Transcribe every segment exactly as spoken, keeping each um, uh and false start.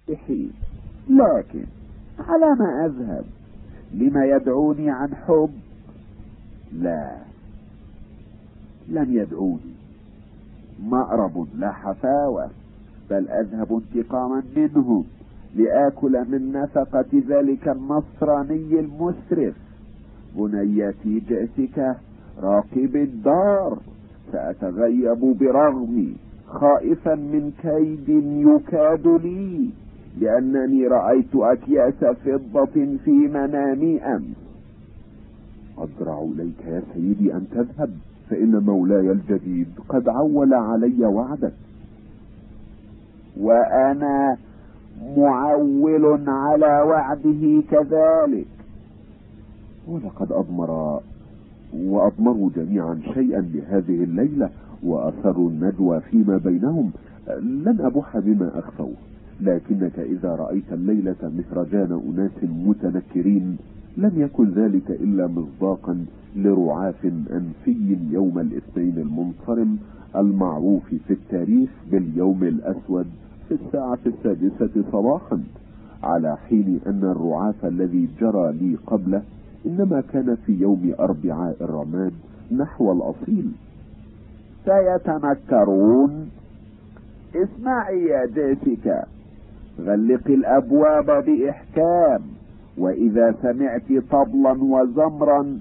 حين. لكن على ما أذهب؟ لما يدعوني عن حب؟ لا، لم يدعوني مأرب لا حفاوة، بل أذهب انتقاما منهم لآكل من نفقة ذلك النصراني المسرف. بنيتي جئتك راقب الدار، سأتغيب برغمي خائفا من كيد يكاد لي، لأنني رأيت أكياس فضة في منامي أمس. أضرع إليك يا سيدي أن تذهب، فإن مولاي الجديد قد عول علي وعدك. وأنا معول على وعده كذلك. ولقد أضمر وأضمروا جميعا شيئا لهذه الليلة، وأثروا النجوى فيما بينهم. لن أبح بما أخفوه، لكنك إذا رأيت الليلة مهرجان أناس متنكرين لم يكن ذلك إلا مصداقا لرعاف أنفي يوم الاثنين المنصرم المعروف في التاريخ باليوم الأسود في الساعة السادسة صباحا، على حين أن الرعاف الذي جرى لي قبله إنما كان في يوم أربعاء الرماد نحو الأصيل. سيتنكرون. اسمعي يا جيسيكا، غلق الأبواب بإحكام، وإذا سمعت طبلا وزمرا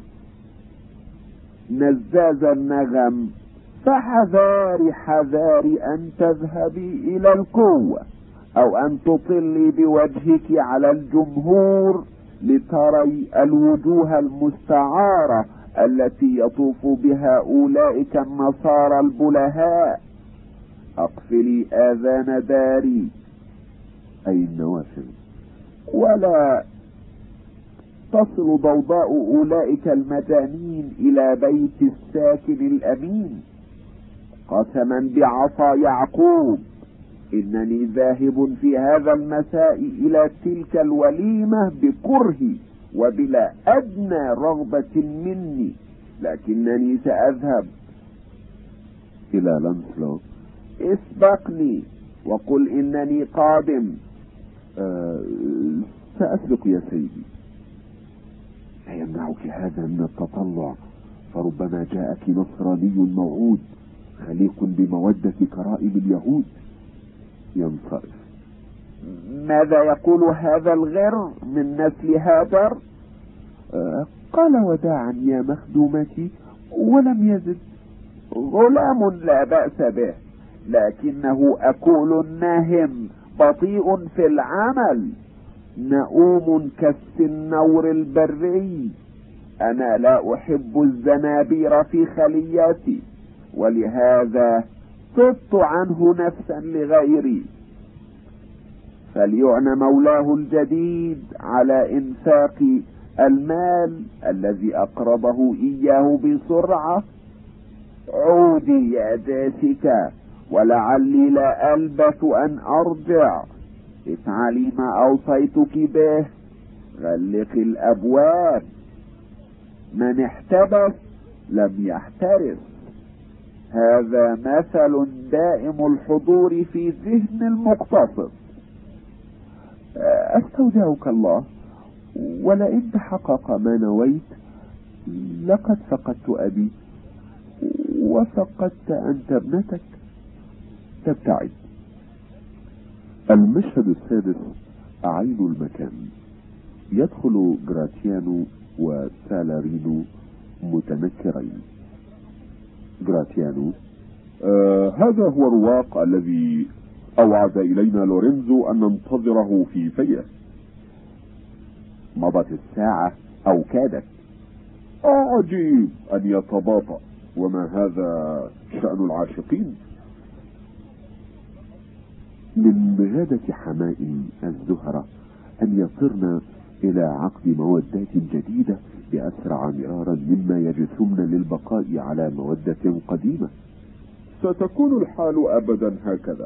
نزاز النغم فحذاري حذاري أن تذهبي إلى القوة، أو أن تطلي بوجهك على الجمهور لتري الوجوه المستعارة التي يطوف بها أولئك النصارى البلهاء. أقفلي آذان داري، أي النوافذ، ولا تصل ضوضاء أولئك المجانين إلى بيت الساكن الأمين. قسما بعصا يعقوب إنني ذاهب في هذا المساء إلى تلك الوليمة بكرهي وبلا أدنى رغبة مني، لكنني سأذهب. إلى لانسلو؟ اسبقني وقل إنني قادم. أه سأسبق يا سيدي. لا يمنعك هذا من التطلع، فربما جاءك نصراني موعود خليق بمودة كرائم اليهود. ينصرف. ماذا يقول هذا الغر من نسل هاجر؟ أه قال وداعا يا مخدومتي ولم يزد. غلام لا بأس به، لكنه أكول ناهم بطيء في العمل، نؤوم كالسنور البري. أنا لا أحب الزنابير في خلياتي، ولهذا صدت عنه نفسا لغيري. فليعن مولاه الجديد على إنفاق المال الذي أقرضه إياه بسرعة. عودي يا جيسيكا، ولعلي لا ألبث أن أرجع. افعلي ما أوصيتك به، غلق الأبواب. من احتبس لم يحترس. هذا مثل دائم الحضور في ذهن المقتصد. أستودعك الله، ولئن تحقق ما نويت لقد فقدت أبي وفقدت أنت ابنتك. تبتعد. المشهد السادس، أعين المكان. يدخل جراتيانو وسالارينو متنكرين. جراتيانو: آه هذا هو الرواق الذي أوعد إلينا لورينزو أن ننتظره في فيه. مضت الساعة أو كادت. عجيب أن يتباطأ، وما هذا شأن العاشقين؟ من بغادة حمائم الزهرة أن يصرن إلى عقد مودات جديدة بأسرع مرارا مما يجثمن للبقاء على مودة قديمة. ستكون الحال أبدا هكذا.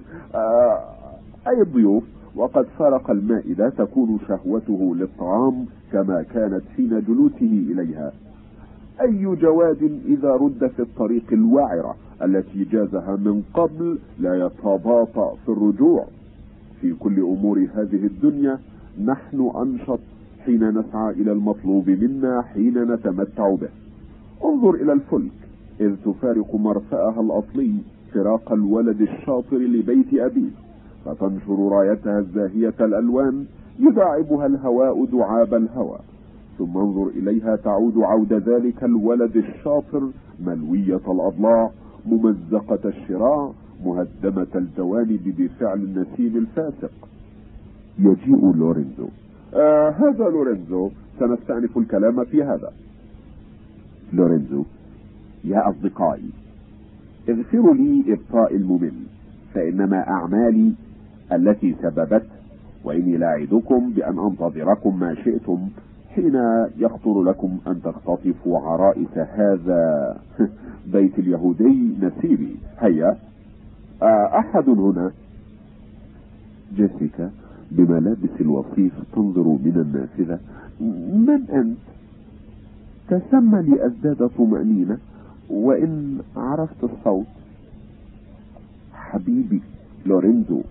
أي الضيوف وقد فرق المائدة تكون شهوته للطعام كما كانت حين جلوسه إليها. أي جواد إذا رد في الطريق الوعرة التي جازها من قبل لا يتباطأ في الرجوع. في كل أمور هذه الدنيا نحن أنشط حين نسعى إلى المطلوب منا حين نتمتع به. انظر إلى الفلك إذ تفارق مرفأها الأصلي فراق الولد الشاطر لبيت أبيه، فتنشر رايتها الزاهية الألوان يداعبها الهواء دعاب الهوى، ثم انظر إليها تعود عود ذلك الولد الشاطر ملوية الأضلاع ممزقة الشراع مهدمة الجوانب بفعل النسيم الفاسق. يجيء لورينزو. آه هذا لورينزو، سنستأنف الكلام في هذا. لورينزو: يا أصدقائي، اغفروا لي إبطاء الممل، فإنما أعمالي التي سببت، وإني لاعدكم بأن أنتظركم ما شئتم حين يخطر لكم أن تختطفوا عرائس هذا بيت اليهودي نسيبي. هيا، أحد هنا. جيسيكا بملابس الوصيف تنظر من النافذة. من أنت؟ تسمى لأزداد طمأنينة وإن عرفت الصوت. حبيبي لورينزو.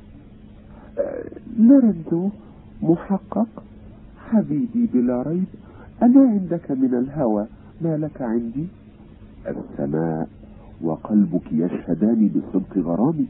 لورينزو محقق؟ حبيبي بلا ريب، أنا عندك من الهوى ما لك عندي. السماء وقلبك يشهدان بصدق غرامي.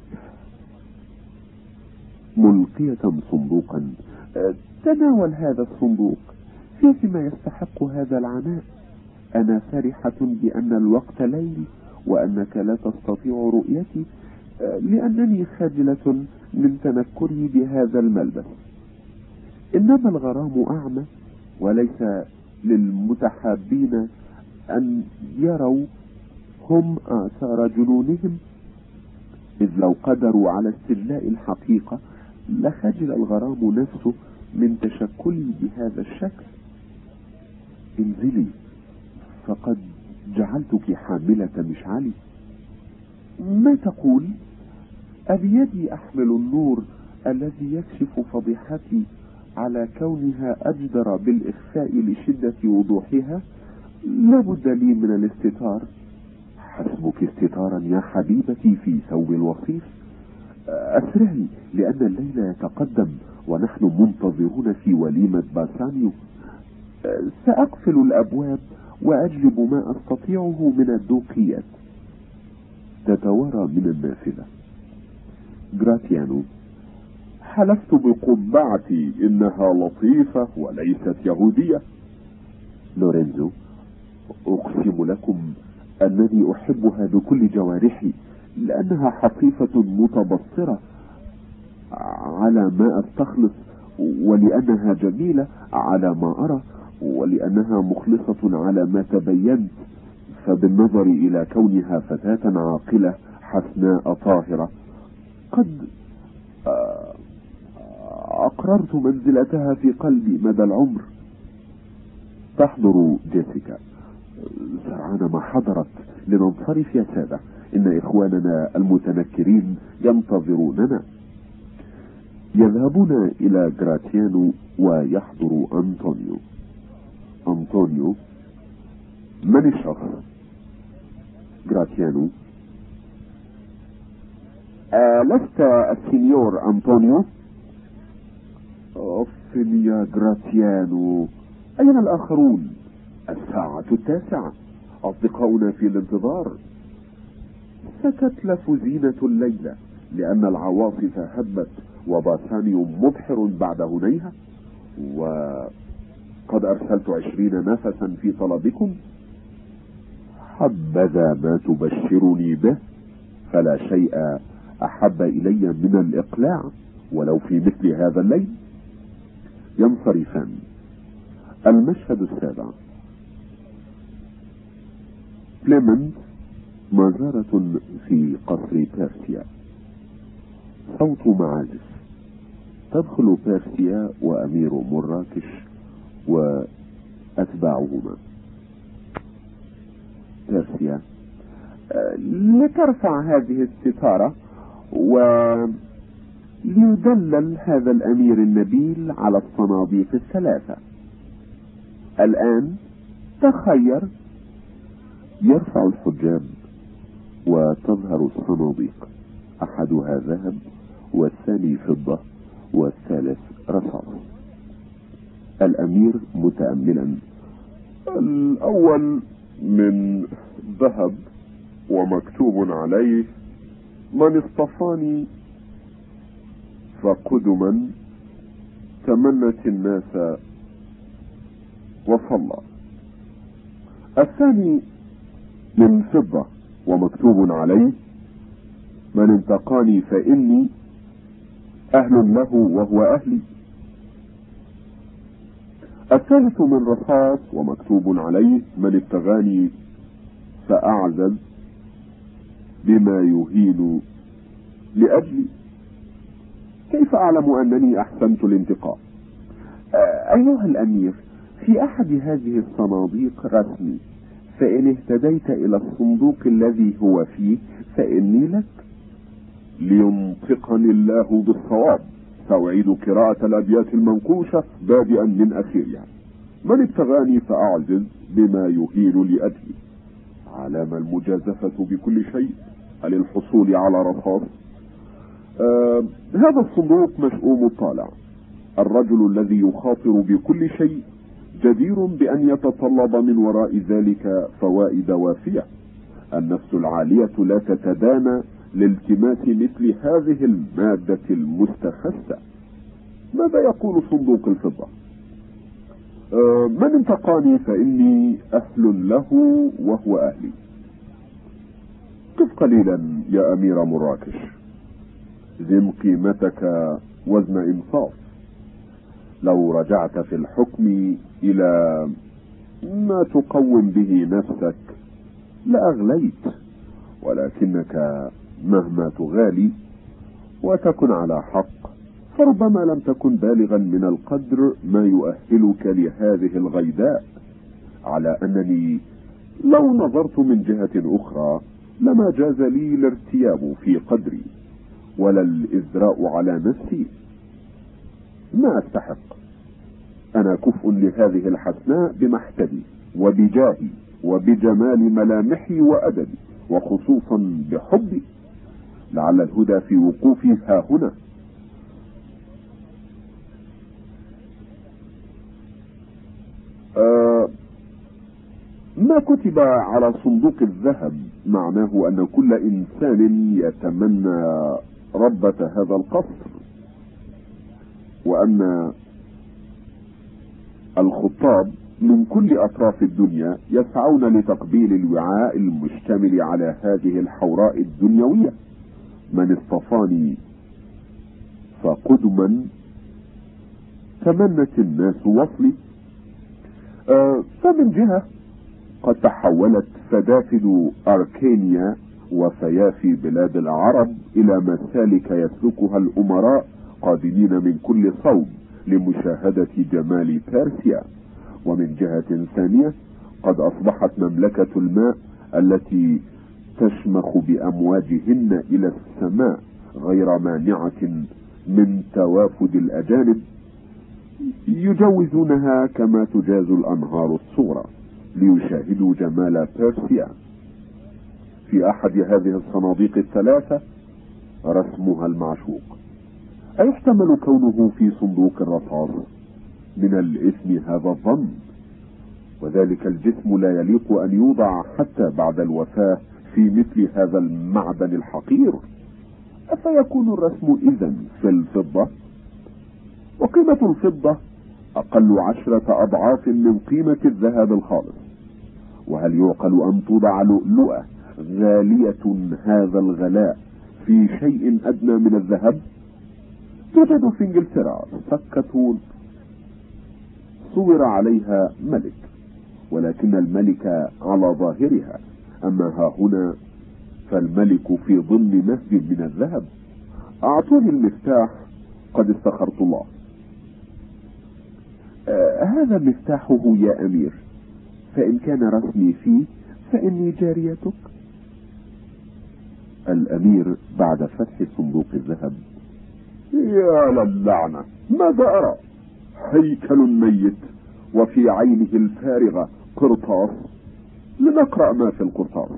ملقية صندوقا. تناول هذا الصندوق، فيه ما يستحق هذا العناء. أنا فرحة بأن الوقت ليل وأنك لا تستطيع رؤيتي، لأنني خجلة من تنكري بهذا الملبس. إنما الغرام أعمى، وليس للمتحابين أن يروا هم آثار جنونهم، إذ لو قدروا على استجلاء الحقيقة لخجل الغرام نفسه من تشكلي بهذا الشكل. انزلي، فقد جعلتك حاملة مشعلي. ما تقول؟ أبيدي أحمل النور الذي يكشف فضيحتي على كونها أجدر بالإخفاء لشدة وضوحها. لابد لي من الاستتار. حسبك استتارا يا حبيبتي في ثوب الوصيف. أسرعي، لأن الليل يتقدم ونحن منتظرون في وليمة باسانيو. سأقفل الأبواب وأجلب ما أستطيعه من الدوقيات. تتوارى من النافذة. جراتيانو: حلفت بقبعتي إنها لطيفة وليست يهودية. لورينزو: أقسم لكم أنني أحبها بكل جوارحي، لأنها حصيفة متبصرة على ما أستخلص، ولأنها جميلة على ما أرى، ولأنها مخلصة على ما تبينت. فبالنظر إلى كونها فتاة عاقلة حسناء طاهرة قد أقررت منزلتها في قلبي مدى العمر. تحضر جيسيكا. سرعان ما حضرت. لننصرف يا سادة، إن إخواننا المتنكرين ينتظروننا. يذهبون إلى جراتيانو ويحضر أنطونيو. أنطونيو: من الشخص؟ جراتيانو: آه لست السينيور أنطونيو؟ أوف يا جراتيانو، أين الآخرون؟ الساعة التاسعة، أصدقاؤنا في الانتظار. ستتلف زينة الليلة لأن العواصف هبت وباسانيو مبحر بعد هنيها، وقد أرسلت عشرين نفسا في طلبكم. حبذا ما تبشرني به، فلا شيء أحب إلي من الإقلاع ولو في مثل هذا الليل. ينصرفان. المشهد السابع. كليمنت: مزارة في قصر بيرسيا. صوت معازف. تدخل بيرسيا وأمير مراكش وأتباعهما. بيرسيا: لترفع هذه الستارة وليدلل هذا الأمير النبيل على الصناديق الثلاثة. الآن تخير. يرفع الحجاب وتظهر الصناديق، أحدها ذهب والثاني فضة الأمير متأملا: الأول من ذهب ومكتوب عليه: من اصطفاني فقدما تمنت الناس وصلى. الثاني من فضة ومكتوب عليه: من انتقاني فإني أهل له وهو أهلي. الثالث من رصاص ومكتوب عليه: من ابتغاني فأعزز بما يهين لأجلي. كيف أعلم أنني أحسنت الانتقاء؟ أيها الأمير، في أحد هذه الصناديق رسمي، فإن اهتديت إلى الصندوق الذي هو فيه فإني لك. لينطقني الله بالصواب. سأعيد قراءة الأبيات المنقوشة بادئا من أخيرها: من ابتغاني فأعجز بما يهين لأجلي. علام المجازفة بكل شيء للحصول على رصاص. آه هذا الصندوق مشؤوم الطالع. الرجل الذي يخاطر بكل شيء جدير بأن يتطلب من وراء ذلك فوائد وافية. النفس العالية لا تتدانى لالتماس مثل هذه المادة المستخسة. ماذا يقول صندوق الفضة؟ آه من انتقاني فإني أهل له وهو أهلي. قف قليلا يا أمير مراكش، زن قيمتك وزن إنصاف. لو رجعت في الحكم إلى ما تقوم به نفسك لأغليت، ولكنك مهما تغالي وتكن على حق فربما لم تكن بالغا من القدر ما يؤهلك لهذه الغيداء. على أنني لو نظرت من جهة أخرى لما جاز لي الارتياب في قدري ولا الإزراء على نفسي. ما أستحق. أنا كفء لهذه الحسناء بمحتدي وبجاهي وبجمال ملامحي وأدبي، وخصوصا بحبي. لعل الهدى في وقوفي ها هنا. آه ما كتب على صندوق الذهب معناه أن كل إنسان يتمنى ربة هذا القصر، وأن الخطاب من كل أطراف الدنيا يسعون لتقبيل الوعاء المشتمل على هذه الحوراء الدنيوية. من اصطفاني فقدما تمنت الناس وصلي. آه فمن جهة قد تحولت فدافد أركينيا وفيافي بلاد العرب إلى مسالك يسلكها الأمراء قادمين من كل صوب لمشاهدة جمال بيرسيا. ومن جهة ثانية قد أصبحت مملكة الماء التي تشمخ بأمواجهن إلى السماء غير مانعة من توافد الأجانب يجوزونها كما تجاز الأنهار الصغرى ليشاهدوا جمال بيرسيا. في أحد هذه الصناديق الثلاثة رسمها المعشوق. أيحتمل كونه في صندوق الرصاص؟ من الإثم هذا الظن، وذلك الجسم لا يليق أن يوضع حتى بعد الوفاة في مثل هذا المعدن الحقير. أفيكون الرسم إذن في الفضة؟ وقيمة الفضة أقل عشرة أضعاف من قيمة الذهب الخالص. وهل يعقل أن توضع لؤلؤة غالية هذا الغلاء في شيء أدنى من الذهب؟ توجد في انجلترا سكة صور عليها ملك، ولكن الملك على ظاهرها، أما ها هنا فالملك في ضمن نهب من الذهب. أعطوني المفتاح قد استخرت الله. آه هذا مفتاحه يا أمير، فإن كان رسمي فيه فإني جاريتك. الأمير بعد فتح صندوق الذهب: يا للعنة، ماذا أرى؟ هيكل ميت وفي عينه الفارغة قرطاس. لنقرأ ما في القرطاس.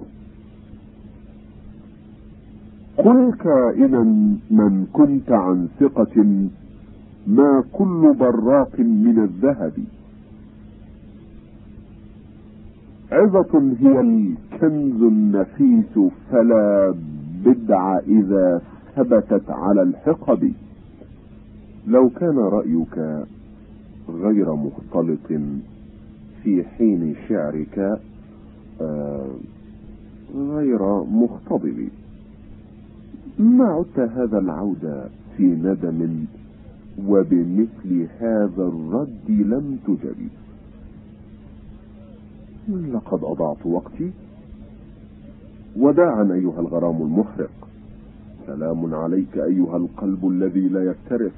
قل كائنا من كنت عن ثقة ما كل براق من الذهب عظة هي الكنز النفيس، فلا بدع إذا ثبتت على الحقب. لو كان رأيك غير مختلط في حين شعرك آه غير مختضب، ما عدت هذا العود في ندم، وبمثل هذا الرد لم تجب. لقد أضعت وقتي. وداعا أيها الغرام المحرق. سلام عليك أيها القلب الذي لا يفترس.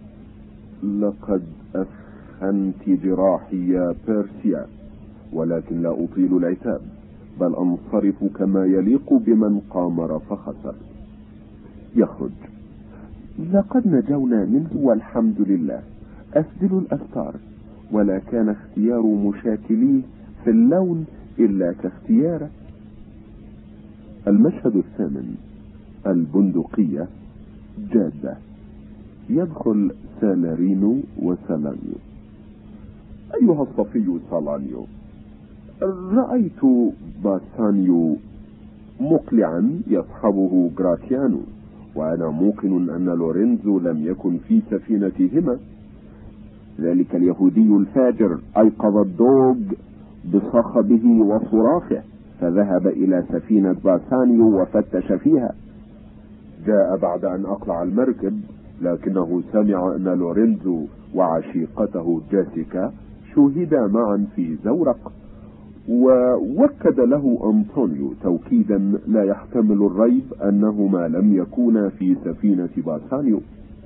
لقد أفهمت جراحي يا بيرسيا، ولكن لا أطيل العتاب، بل أنصرف كما يليق بمن قامر فخسر. يخرج. لقد نجونا منه والحمد لله. أسدل الأستار، ولا كان اختيار مشاكليه في اللون إلا كاختياره. المشهد الثامن. البندقية جادة. يدخل سالارينو وسالانيو. أيها الصفي سالانيو، رأيت باسانيو مقلعا يصحبه غراتيانو، وأنا موقن أن لورينزو لم يكن في سفينتهما. ذلك اليهودي الفاجر أيقظ الدوج بصخبه وصراخه، فذهب إلى سفينة باسانيو وفتش فيها. جاء بعد أن أقلع المركب، لكنه سمع أن لورينزو وعشيقته جاسيكا شوهدا معا في زورق، ووكد له أنطونيو توكيدا لا يحتمل الريب أنهما لم يكونا في سفينة باسانيو.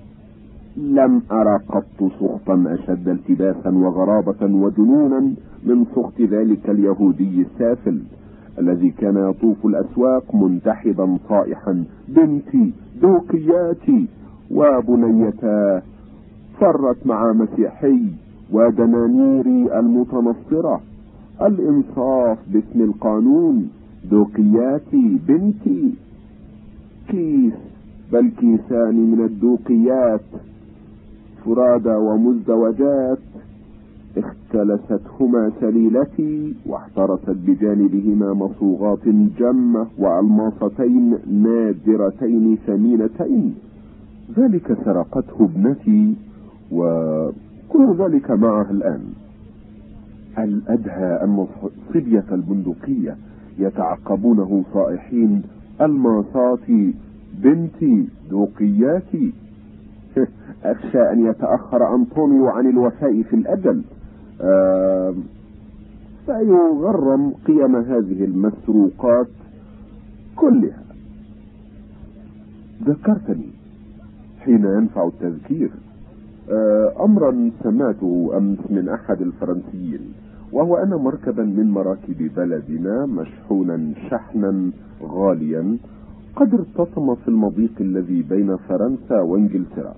لم أرى قط سخطا أشد التباسا وغرابة وجنونا من سخط ذلك اليهودي السافل الذي كان يطوف الأسواق منتحبا صائحا: بنتي، دوقياتي، وبنيتا فرت مع مسيحي، ودنانيري المتنصرة، الإنصاف باسم القانون، دوقياتي، بنتي. كيس، بل كيسان من الدوقيات، فرادى ومزدوجات، اختلستهما سليلتي، واحترست بجانبهما مصوغات جمة وألماصتين نادرتين ثمينتين. ذلك سرقته ابنتي، وكل ذلك معها الآن. الأدهى أن صبية البندقية يتعقبونه صائحين: الماصاتي، بنتي، دوقياتي. أخشى أن يتأخر أنطونيو عن الوفاء في الأجل، آه فيغرم قيم هذه المسروقات كلها. ذكرتني حين ينفع التذكير آه أمرا سمعته أمس من أحد الفرنسيين، وهو أن مركبا من مراكب بلدنا مشحونا شحنا غاليا قد ارتطم في المضيق الذي بين فرنسا وانجلترا.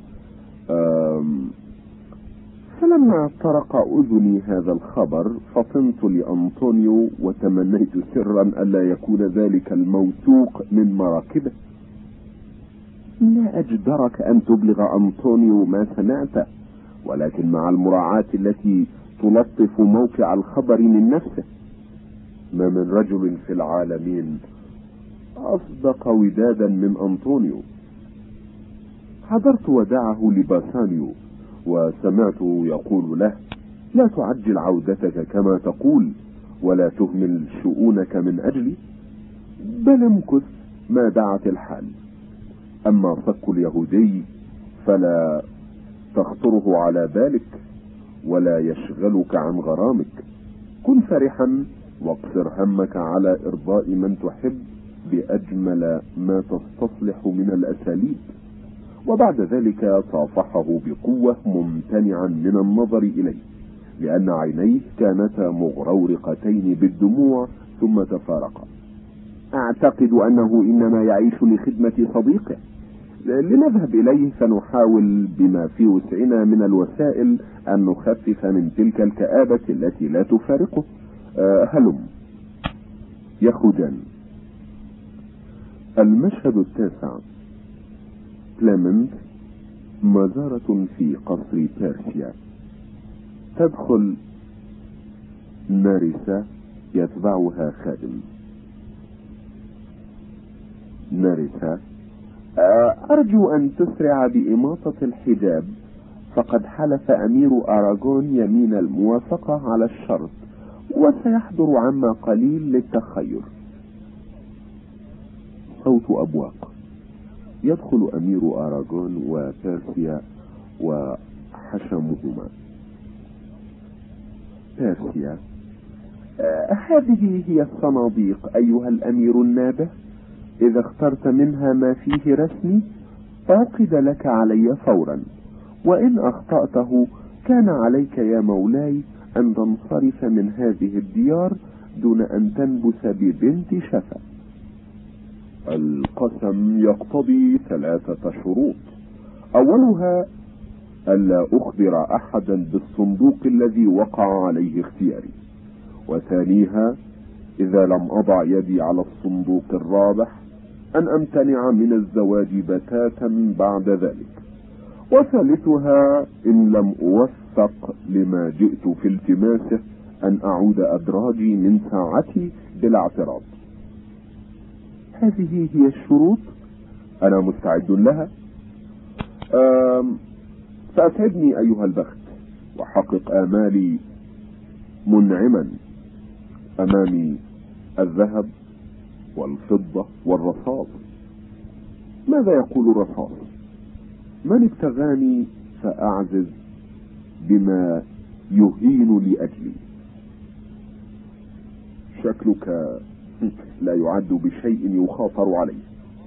فلما طرق أذني هذا الخبر فطنت لأنطونيو وتمنيت سرا ألا يكون ذلك الموثوق من مراكبه. لا أجدرك أن تبلغ أنطونيو ما سمعت، ولكن مع المراعاة التي تلطف موقع الخبر من نفسه. ما من رجل في العالمين أصدق ودادا من أنطونيو. حضرت وداعه لباسانيو وسمعته يقول له: لا تعجل عودتك كما تقول، ولا تهمل شؤونك من أجلي، بل امكث ما دعت الحال. أما صك اليهودي فلا تخطره على بالك ولا يشغلك عن غرامك. كن فرحا واقصر همك على إرضاء من تحب بأجمل ما تستصلح من الأساليب. وبعد ذلك صافحه بقوة ممتنعا من النظر إليه، لأن عينيه كانتا مغرورقتين بالدموع ثم تفارقا. أعتقد أنه إنما يعيش لخدمة صديقه. لنذهب إليه فنحاول بما في وسعنا من الوسائل أن نخفف من تلك الكآبة التي لا تفارقه. أه هلم. يخرجان. المشهد التاسع. كليمنت مزارة في قصر بيرسيا. تدخل ماريسا يتبعها خادم. نارسة: أرجو أن تسرع بإماطة الحجاب، فقد حلف أمير أراغون يمين الموافقة على الشرط، وسيحضر عما قليل للتخير. صوت أبواق. يدخل أمير أراغون وبيرسيا وحشمهما. بيرسيا: آه هذه هي الصناديق أيها الأمير النابه، إذا اخترت منها ما فيه رسمي أعقد لك علي فورا، وإن أخطأته كان عليك يا مولاي أن تنصرف من هذه الديار دون أن تنبس ببنت شفا. القسم يقتضي ثلاثة شروط: أولها ألا أخبر أحدا بالصندوق الذي وقع عليه اختياري، وثانيها إذا لم أضع يدي على الصندوق الرابح أن أمتنع من الزواج بتاتا بعد ذلك، وثالثها إن لم أوفق لما جئت في التماسه أن أعود أدراجي من ساعتي بلا اعتراض. هذه هي الشروط؟ أنا مستعد لها. فأسعدني أيها البخت وحقق آمالي منعما. أمامي الذهب والفضة والرصاص. ماذا يقول الرصاص؟ من ابتغاني فأعزز بما يهين لأجلي. شكلك لا يعد بشيء يخاطر عليه.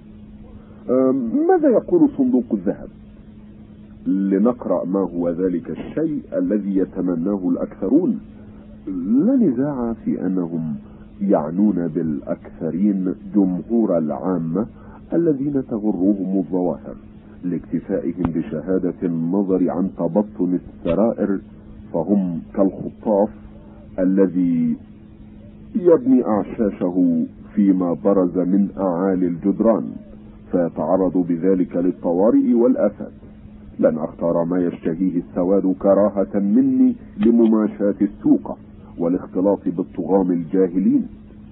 ماذا يقول صندوق الذهب؟ لنقرأ ما هو ذلك الشيء الذي يتمناه الأكثرون. لا نزاع في أنهم يعنون بالأكثرين جمهور العامة الذين تغرهم الظواهر لاكتفائهم بشهادة النظر عن تبطن السرائر، فهم كالخطاف الذي يبني أعشاشه فيما برز من أعالي الجدران فيتعرض بذلك للطوارئ والآفات. لن أختار ما يشتهيه السواد كراهة مني لمماشاة السوق والاختلاط بالطغام الجاهلين.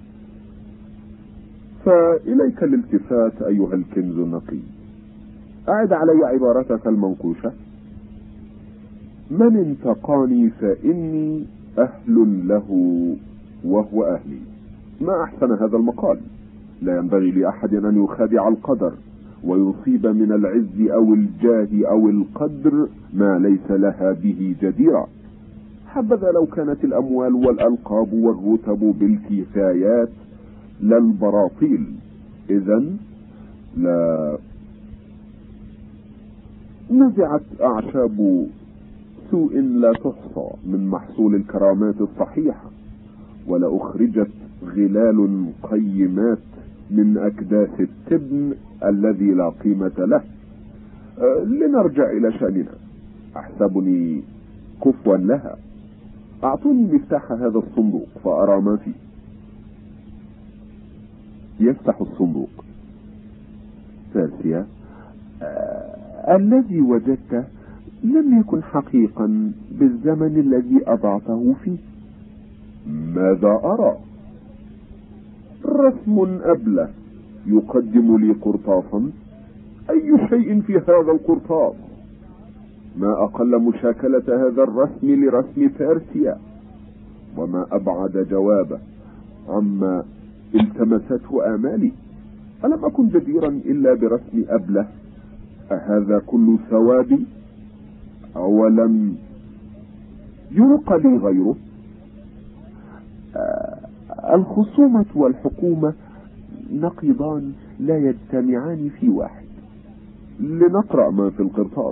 فإليك الالتفات أيها الكنز النقي. أعد علي عبارتك المنقوشة: من انتقاني فإني أهل له وهو أهلي. ما أحسن هذا المقال. لا ينبغي لأحد أن يخادع القدر ويصيب من العز أو الجاه أو القدر ما ليس لها به جديرة. حبذا لو كانت الأموال والألقاب والرتب بالكفايات لا البراطيل، إذن لا نزعت أعشاب سوء لا تحصى من محصول الكرامات الصحيحة، ولا أخرجت غلال قيمات من أكداس التبن الذي لا قيمة له. أه لنرجع إلى شأننا. أحسبني كفوا لها. أعطوني مفتاح هذا الصندوق فأرى ما فيه. يفتح الصندوق. بيرسيا: آه الذي وجدته لم يكن حقيقا بالزمن الذي أضعته فيه. ماذا أرى؟ رسم أبله يقدم لي قرطاسا. أي شيء في هذا القرطاس؟ ما أقل مشاكلة هذا الرسم لرسم بيرسيا، وما أبعد جوابه عما التمسته آمالي. ألم أكن جديرا إلا برسم أبله؟ أهذا كل ثوابي؟ أولم يلقى لي غيره؟ آه الخصومة والحكومة نقيضان لا يجتمعان في واحد. لنقرأ ما في القرطاس.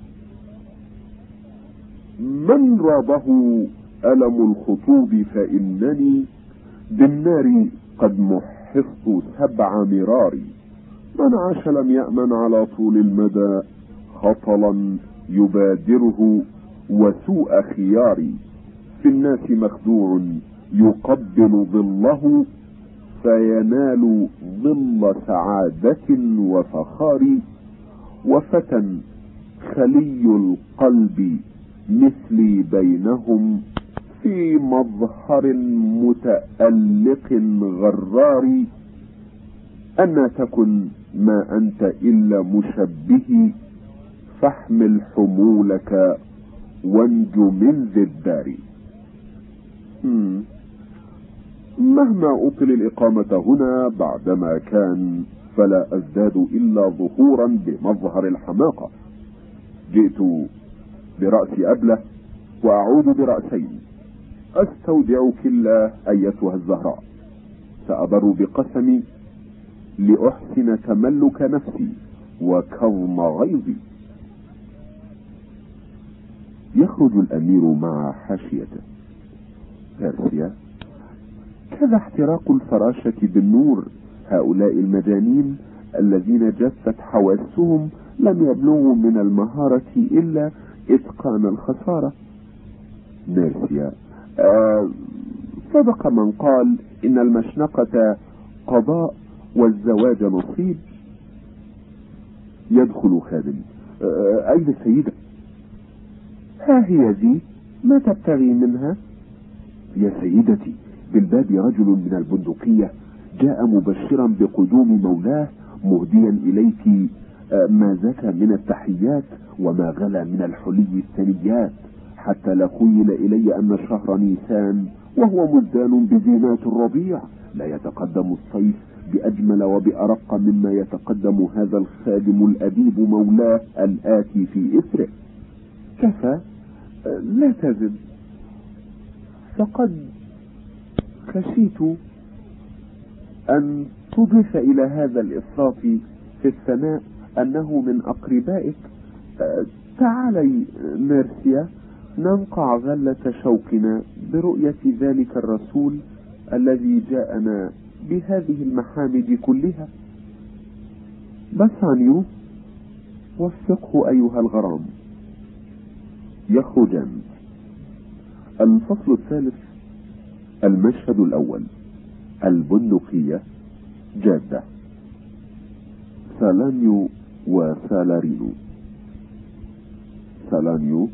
من رابه ألم الخطوب فإنني بالنار قد محصت سبع مراري. من عاش لم يأمن على طول المدى خطلا يبادره وسوء خياري. في الناس مخدوع يقبل ظله فينال ظل سعادة وفخار. وفتى خلي القلب مثلي بينهم في مظهر متألق غرار، أن تكن ما أنت إلا مشبه، فاحمل حمولك وانج من ذي الدار. مهما أطل الإقامة هنا بعدما كان، فلا أزداد إلا ظهورا بمظهر الحماقة. جئت برأس أبلة وأعود برأسين. أستودعك الله أيتها الزهراء، سأبر بقسمي لأحسن تملك نفسي وكظم غيظي. يخرج الأمير مع حاشيته. بيرسيا: كذا احتراق الفراشة بالنور، هؤلاء المجانين الذين جفت حواسهم لم يبلغوا من المهارة إلا إتقان الخسارة. نيرسيا: آه صدق من قال إن المشنقة قضاء والزواج نصيب. يدخل خادم: آه أين السيدة؟ ها هي ذي، ما تبتغي منها؟ يا سيدتي، بالباب رجل من البندقية جاء مبشرا بقدوم مولاه، مهديا إليك ما زكى من التحيات وما غلا من الحلي الثنيات، حتى لا خيل إلي أن شهر نيسان وهو مزدان بزينات الربيع لا يتقدم الصيف بأجمل وبأرق مما يتقدم هذا الخادم الأديب مولاه الآتي في إثره. كفى، لا تزد، فقد خشيت أن تضيف إلى هذا الإفراط في الثناء أنه من أقربائك. تعالي ميرسيا، ننقع غلة شوقنا برؤية ذلك الرسول الذي جاءنا بهذه المحامد كلها. بسانيو، وفقه أيها الغرام. يخرجان. الفصل الثالث. المشهد الأول. البندقية جادة. سالانيو وسالارينو. سالانيو: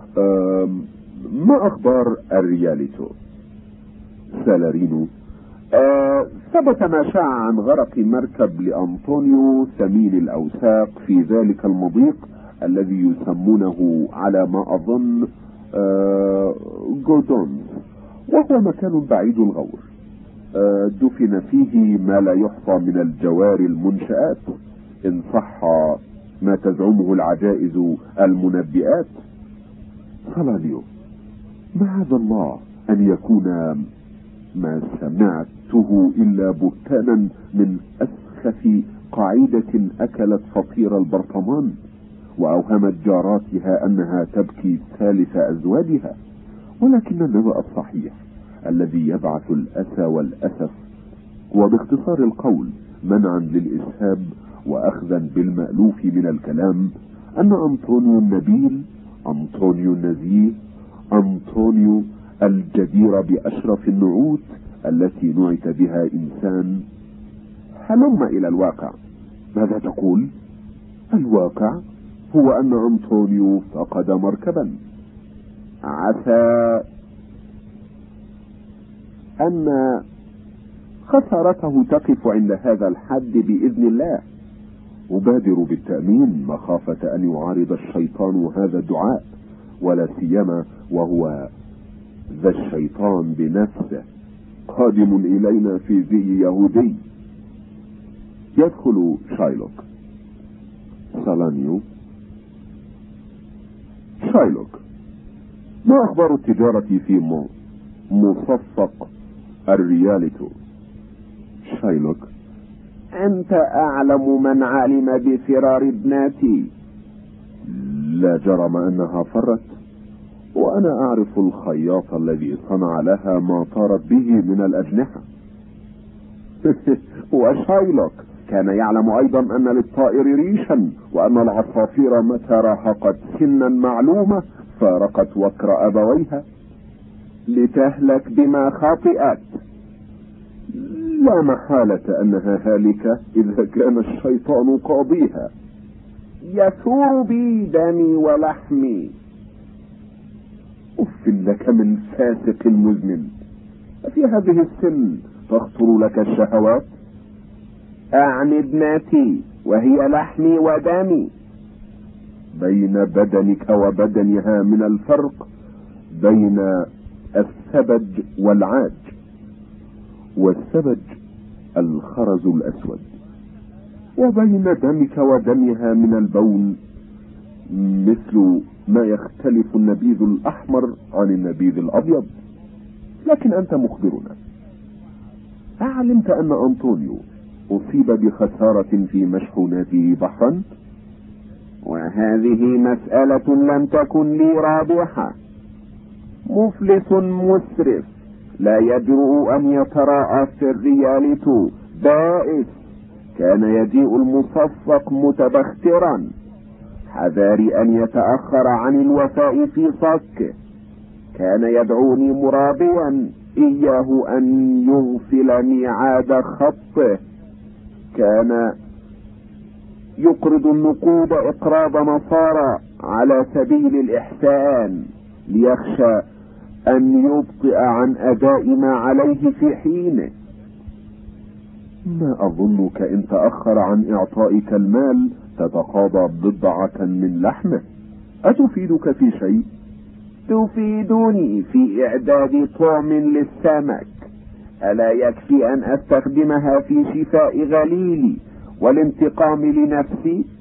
ما أخبار الرياليتو؟ سالارينو: أه ثبت ما شاع عن غرق مركب لأنطونيو ثمين الأوساق في ذلك المضيق الذي يسمونه على ما أظن أه جودونز، وهو مكان بعيد الغور. أه دفن فيه ما لا يحصى من الجواري المنشآت، إن صح ما تزعمه العجائز المنبئات. سالانيو: معاذ الله أن يكون ما سمعته إلا بهتانا من أسخف قاعدة أكلت فطير البرطمان وأوهمت جاراتها أنها تبكي ثالث أزواجها، ولكن النبأ الصحيح الذي يبعث الأسى والأسف، وباختصار القول منعا للإسهاب وأخذا بالمألوف من الكلام، أن أنطونيو النبيل، أنطونيو النزيه، أنطونيو الجدير بأشرف النعوت التي نعت بها إنسان. هلم إلى الواقع. ماذا تقول؟ الواقع هو أن أنطونيو فقد مركبا. عسى أن خسارته تقف عند هذا الحد بإذن الله. أبادر بالتأمين مخافة أن يعارض الشيطان هذا الدعاء، ولا سيما وهو ذا الشيطان بنفسه قادم إلينا في زي يهودي. يدخل شايلوك. سالانيو: شايلوك، ما أخبار التجارة في مصفق الرياليتو؟ شايلوك: أنت أعلم من علم بفرار ابنتي. لا جرم أنها فرت، وأنا أعرف الخياط الذي صنع لها ما طارت به من الأجنحة. وشايلوك كان يعلم أيضا أن للطائر ريشا، وأن العصافير متى راهقت سنا معلومة فارقت وكر أبويها لتهلك بما خاطئت. لا محالة أنها هالكة إذا كان الشيطان قاضيها. يثور بي دمي ولحمي. أف لك من فاسق مزمن، في هذه السن تخطر لك الشهوات؟ أعني ابنتي وهي لحمي ودمي. بين بدنك وبدنها من الفرق بين السبج والعاج، والسبج الخرز الأسود، وبين دمك ودمها من البون مثل ما يختلف النبيذ الأحمر عن النبيذ الأبيض. لكن أنت مخبرنا، أعلمت أن أنطونيو أصيب بخسارة في مشحوناته بحرا؟ وهذه مسألة لم تكن لي رابحة. مفلس مسرف لا يجرؤ أن يتراءى في الرياليتو، بائس كان يجيء المصفق متبخترا، حذاري أن يتأخر عن الوفاء في صكه، كان يدعوني مرابيا إياه أن يغفل ميعاد خطه، كان يقرض النقود إقراض نصارى على سبيل الإحسان ليخشى أن يبطئ عن أداء ما عليه في حينه. ما أظنك إن تأخر عن إعطائك المال تتقاضى بضعة من لحمه. أتفيدك في شيء؟ تفيدني في إعداد طعم للسمك. ألا يكفي أن أستخدمها في شفاء غليلي والانتقام لنفسي؟